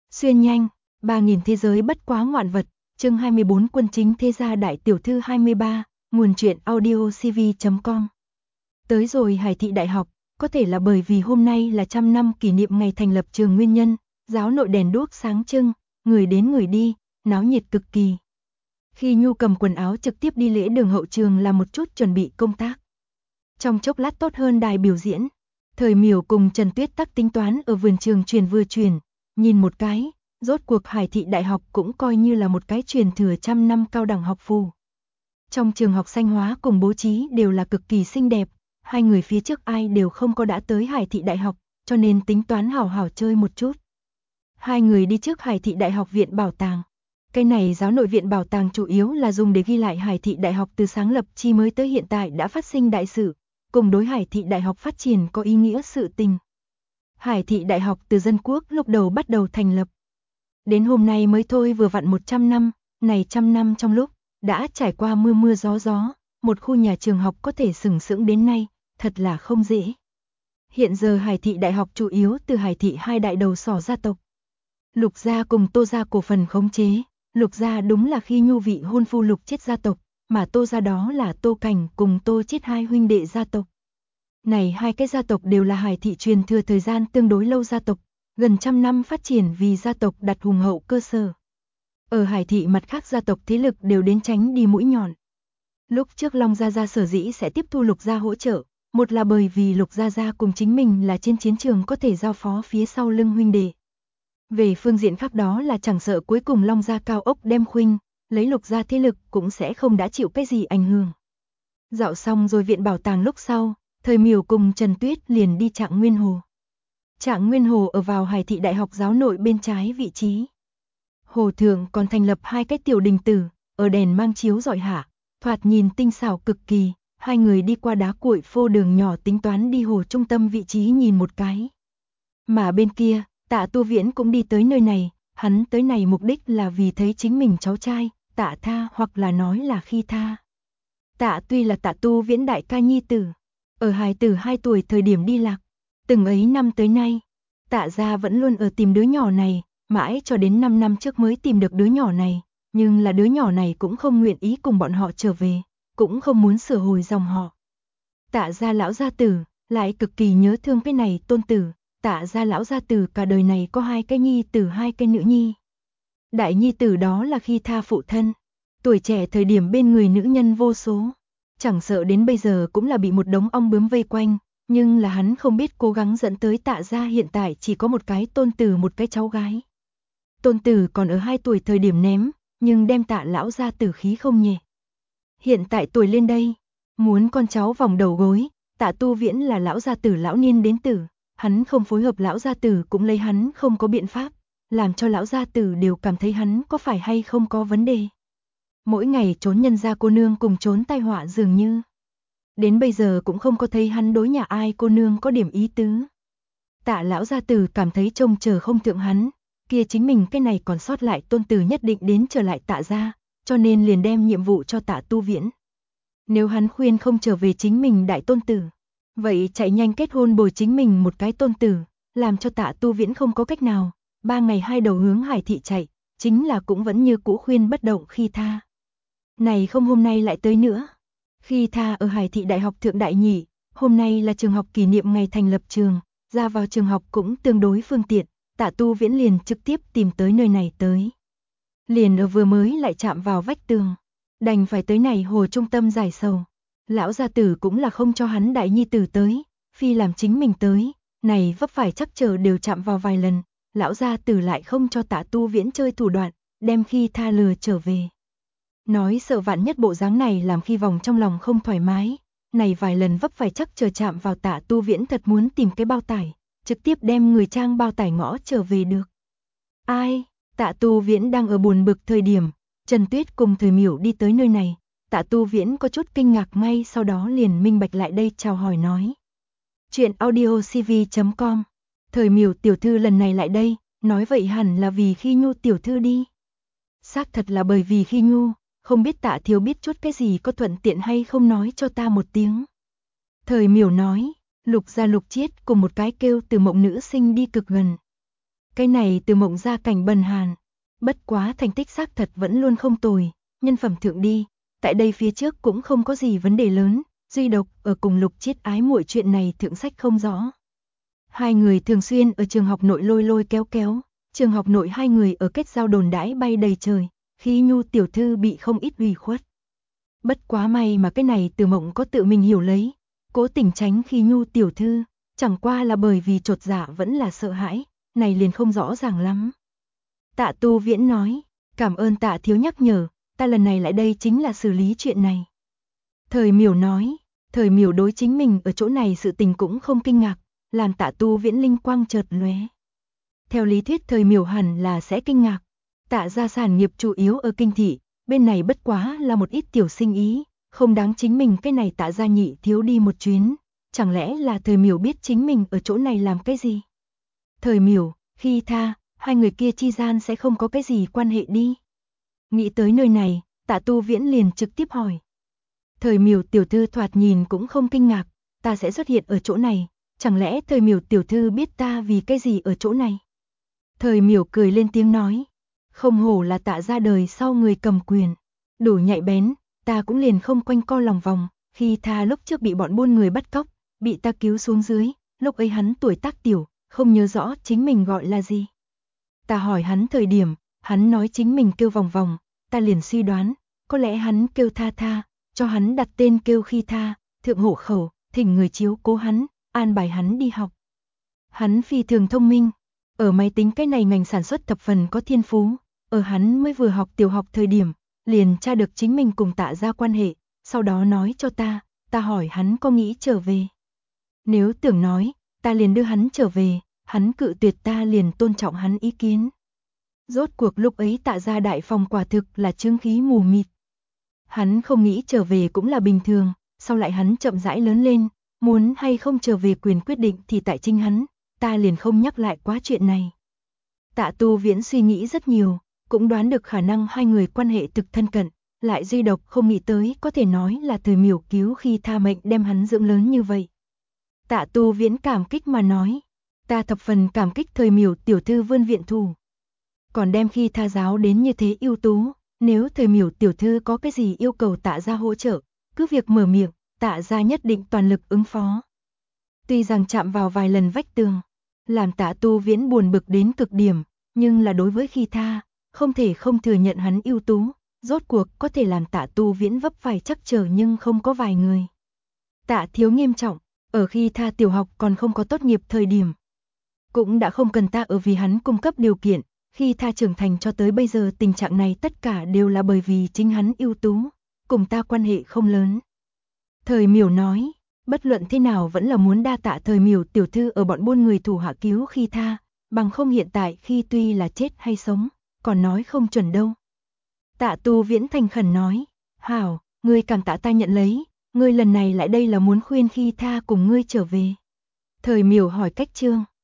Xuyên nhanh, 3.000 thế giới bất quá ngoạn vật, chương 24 quân chính thế gia đại tiểu thư 23, nguồn truyện audio cv.com. Tới rồi Hải Thị Đại học, có thể là bởi vì hôm nay là 100 năm kỷ niệm ngày thành lập trường nguyên nhân, giáo nội đèn đuốc sáng trưng, người đến người đi, náo nhiệt cực kỳ. Khi Nhu cầm quần áo trực tiếp đi lễ đường hậu trường làm một chút chuẩn bị công tác. Trong chốc lát tốt hơn đài biểu diễn, Thời Miểu cùng Trần Tuyết tắc tính toán ở vườn trường truyền, nhìn một cái, rốt cuộc Hải Thị Đại học cũng coi như là một cái truyền thừa 100 năm cao đẳng học phù. Trong trường học xanh hóa cùng bố trí đều là cực kỳ xinh đẹp, hai người phía trước ai đều không có đã tới Hải Thị Đại học, cho nên tính toán hảo hảo chơi một chút. Hai người đi trước Hải Thị Đại học viện bảo tàng. Cái này giáo nội viện bảo tàng chủ yếu là dùng để ghi lại Hải Thị Đại học từ sáng lập chi mới tới hiện tại đã phát sinh đại sự, cùng đối Hải Thị Đại học phát triển có ý nghĩa sự tình. Hải Thị Đại học từ dân quốc lúc đầu bắt đầu thành lập. Đến hôm nay mới thôi vừa vặn 100 năm, này 100 năm trong lúc, đã trải qua mưa mưa gió, một khu nhà trường học có thể sừng sững đến nay, thật là không dễ. Hiện giờ Hải Thị Đại học chủ yếu từ Hải Thị hai đại đầu sỏ gia tộc. Lục gia cùng Tô gia cổ phần khống chế, Lục gia đúng là khi Nhu vị hôn phu Lục Chiết gia tộc, mà Tô gia đó là Tô Cảnh cùng Tô Chiết hai huynh đệ gia tộc. Này hai cái gia tộc đều là Hải Thị truyền thừa thời gian tương đối lâu gia tộc, gần 100 năm phát triển vì gia tộc đặt hùng hậu cơ sở. Ở Hải Thị mặt khác gia tộc thế lực đều đến tránh đi mũi nhọn. Lúc trước Long gia sở dĩ sẽ tiếp thu Lục gia hỗ trợ, một là bởi vì Lục gia cùng chính mình là trên chiến trường có thể giao phó phía sau lưng huynh đệ. Về phương diện khác đó là chẳng sợ cuối cùng Long gia cao ốc đem khuynh, lấy Lục gia thế lực cũng sẽ không đã chịu cái gì ảnh hưởng. Dạo xong rồi viện bảo tàng lúc sau, Thời Miểu cùng Trần Tuyết liền đi Trạng Nguyên Hồ. Trạng Nguyên Hồ ở vào Hải Thị Đại học giáo nội bên trái vị trí. Hồ thượng còn thành lập hai cái tiểu đình tử, ở đèn mang chiếu rọi hạ, thoạt nhìn tinh xảo cực kỳ, hai người đi qua đá cuội phô đường nhỏ tính toán đi hồ trung tâm vị trí nhìn một cái. Mà bên kia, Tạ Tu Viễn cũng đi tới nơi này, hắn tới này mục đích là vì thấy chính mình cháu trai, Tạ Tha hoặc là nói là Khi Tha. Tạ tuy là Tạ Tu Viễn đại ca nhi tử, ở hài tử 2 tuổi thời điểm đi lạc, từng ấy năm tới nay, Tạ gia vẫn luôn ở tìm đứa nhỏ này, mãi cho đến 5 năm trước mới tìm được đứa nhỏ này, nhưng là đứa nhỏ này cũng không nguyện ý cùng bọn họ trở về, cũng không muốn sửa hồi dòng họ. Tạ gia lão gia tử lại cực kỳ nhớ thương cái này tôn tử, Tạ gia lão gia tử cả đời này có 2 cái nhi tử 2 cái nữ nhi. Đại nhi tử đó là Khi Tha phụ thân, tuổi trẻ thời điểm bên người nữ nhân vô số, chẳng sợ đến bây giờ cũng là bị một đống ong bướm vây quanh, nhưng là hắn không biết cố gắng dẫn tới Tạ gia hiện tại chỉ có một cái tôn tử một cái cháu gái. Tôn tử còn ở 2 tuổi thời điểm ném, nhưng đem Tạ lão gia tử khí không nhẹ. Hiện tại tuổi lên đây, muốn con cháu vòng đầu gối, Tạ Tu Viễn là lão gia tử lão niên đến tử, hắn không phối hợp lão gia tử cũng lấy hắn không có biện pháp, làm cho lão gia tử đều cảm thấy hắn có phải hay không có vấn đề. Mỗi ngày trốn nhân gia cô nương cùng trốn tai họa dường như. Đến bây giờ cũng không có thấy hắn đối nhà ai cô nương có điểm ý tứ. Tạ lão gia tử cảm thấy trông chờ không thượng hắn, kia chính mình cái này còn sót lại tôn tử nhất định đến trở lại Tạ gia, cho nên liền đem nhiệm vụ cho Tạ Tu Viễn. Nếu hắn khuyên không trở về chính mình đại tôn tử, vậy chạy nhanh kết hôn bồi chính mình một cái tôn tử, làm cho Tạ Tu Viễn không có cách nào, 3 ngày 2 đầu hướng Hải Thị chạy, chính là cũng vẫn như cũ khuyên bất động Khi Tha. Này không hôm nay lại tới nữa. Khi Tha ở Hải Thị Đại học Thượng Đại Nhị, hôm nay là trường học kỷ niệm ngày thành lập trường, ra vào trường học cũng tương đối phương tiện, Tạ Tu Viễn liền trực tiếp tìm tới nơi này tới. Liền ở vừa mới lại chạm vào vách tường, đành phải tới này hồ trung tâm giải sầu. Lão gia tử cũng là không cho hắn đại nhi tử tới, phi làm chính mình tới, này vấp phải chắc chờ đều chạm vào vài lần, lão gia tử lại không cho Tạ Tu Viễn chơi thủ đoạn, đem Khi Tha lừa trở về. Nói sợ vạn nhất bộ dáng này làm Khi vòng trong lòng không thoải mái, này vài lần vấp phải chắc chờ chạm vào Tạ Tu Viễn thật muốn tìm cái bao tải, trực tiếp đem người trang bao tải ngõ trở về được. Ai, Tạ Tu Viễn đang ở buồn bực thời điểm, Trần Tuyết cùng Thời Miểu đi tới nơi này, Tạ Tu Viễn có chút kinh ngạc ngay sau đó liền minh bạch lại đây chào hỏi nói. Chuyện audio cv.com. Thời Miểu tiểu thư lần này lại đây, nói vậy hẳn là vì Khi Nhu tiểu thư đi. Xác thật là bởi vì Khi Nhu, không biết Tạ thiếu biết chút cái gì có thuận tiện hay không nói cho ta một tiếng. Thời Miểu nói, Lục gia Lục Chiết cùng một cái kêu từ mộng nữ sinh đi cực gần. Cái này Từ Mộng gia cảnh bần hàn, bất quá thành tích xác thật vẫn luôn không tồi, nhân phẩm thượng đi, tại đây phía trước cũng không có gì vấn đề lớn, duy độc ở cùng Lục Chiết ái muội chuyện này thượng sách không rõ. Hai người thường xuyên ở trường học nội lôi lôi kéo kéo, trường học nội hai người ở kết giao đồn đãi bay đầy trời, khi Nhu tiểu thư bị không ít ủy khuất. Bất quá may mà cái này Từ Mộng có tự mình hiểu lấy, cố tình tránh khi Nhu tiểu thư, chẳng qua là bởi vì chột dạ vẫn là sợ hãi, này liền không rõ ràng lắm. Tạ Tu Viễn nói, cảm ơn Tạ thiếu nhắc nhở, ta lần này lại đây chính là xử lý chuyện này. Thời Miểu nói, Thời Miểu đối chính mình ở chỗ này sự tình cũng không kinh ngạc, làm Tạ Tu Viễn linh quang chợt lóe. Theo lý thuyết Thời Miểu hẳn là sẽ kinh ngạc, Tạ gia sản nghiệp chủ yếu ở kinh thị, bên này bất quá là một ít tiểu sinh ý, không đáng chính mình cái này Tạ gia nhị thiếu đi một chuyến, chẳng lẽ là Thời Miểu biết chính mình ở chỗ này làm cái gì? Thời Miểu, khi tha, hai người kia chi gian sẽ không có cái gì quan hệ đi. Nghĩ tới nơi này, Tạ Tu Viễn liền trực tiếp hỏi. Thời Miểu tiểu thư thoạt nhìn cũng không kinh ngạc, ta sẽ xuất hiện ở chỗ này, chẳng lẽ Thời Miểu tiểu thư biết ta vì cái gì ở chỗ này? Thời Miểu cười lên tiếng nói, không hổ là Tạ ra đời sau người cầm quyền, đủ nhạy bén, ta cũng liền không quanh co lòng vòng, khi tha lúc trước bị bọn buôn người bắt cóc, bị ta cứu xuống dưới, lúc ấy hắn tuổi tác tiểu, không nhớ rõ chính mình gọi là gì. Ta hỏi hắn thời điểm, hắn nói chính mình kêu vòng vòng, ta liền suy đoán, có lẽ hắn kêu tha tha, cho hắn đặt tên kêu khi tha, thượng hộ khẩu, thỉnh người chiếu cố hắn, an bài hắn đi học. Hắn phi thường thông minh, ở máy tính cái này ngành sản xuất thập phần có thiên phú, ở hắn mới vừa học tiểu học thời điểm, liền tra được chính mình cùng Tạ gia quan hệ, sau đó nói cho ta hỏi hắn có nghĩ trở về. Nếu tưởng nói, ta liền đưa hắn trở về, hắn cự tuyệt ta liền tôn trọng hắn ý kiến. Rốt cuộc lúc ấy Tạ gia đại phòng quả thực là chương khí mù mịt. Hắn không nghĩ trở về cũng là bình thường, sau lại hắn chậm rãi lớn lên, muốn hay không trở về quyền quyết định thì tại chính hắn, ta liền không nhắc lại quá chuyện này. Tạ Tu Viễn suy nghĩ rất nhiều, cũng đoán được khả năng hai người quan hệ thực thân cận, lại duy độc không nghĩ tới có thể nói là Thời Miểu cứu khi tha mệnh đem hắn dưỡng lớn như vậy. Tạ Tu Viễn cảm kích mà nói, ta thập phần cảm kích Thời Miểu tiểu thư vươn viện thủ. Còn đem khi tha giáo đến như thế ưu tú, nếu Thời Miểu tiểu thư có cái gì yêu cầu Tạ gia hỗ trợ, cứ việc mở miệng, Tạ gia nhất định toàn lực ứng phó. Tuy rằng chạm vào vài lần vách tường, làm Tạ Tu Viễn buồn bực đến cực điểm, nhưng là đối với khi tha, không thể không thừa nhận hắn ưu tú, rốt cuộc có thể làm Tạ Tu Viễn vấp phải chắc trở nhưng không có vài người. Tạ thiếu nghiêm trọng, ở khi tha tiểu học còn không có tốt nghiệp thời điểm, cũng đã không cần ta ở vì hắn cung cấp điều kiện, khi tha trưởng thành cho tới bây giờ tình trạng này tất cả đều là bởi vì chính hắn ưu tú, cùng ta quan hệ không lớn. Thời Miểu nói, bất luận thế nào vẫn là muốn đa tạ Thời Miểu tiểu thư ở bọn buôn người thủ hạ cứu khi tha, bằng không hiện tại khi tuy là chết hay sống, còn nói không chuẩn đâu. Tạ Tu Viễn thành khẩn nói, hảo, ngươi cảm tạ ta nhận lấy, ngươi lần này lại đây là muốn khuyên khi tha cùng ngươi trở về. Thời Miểu hỏi cách trương,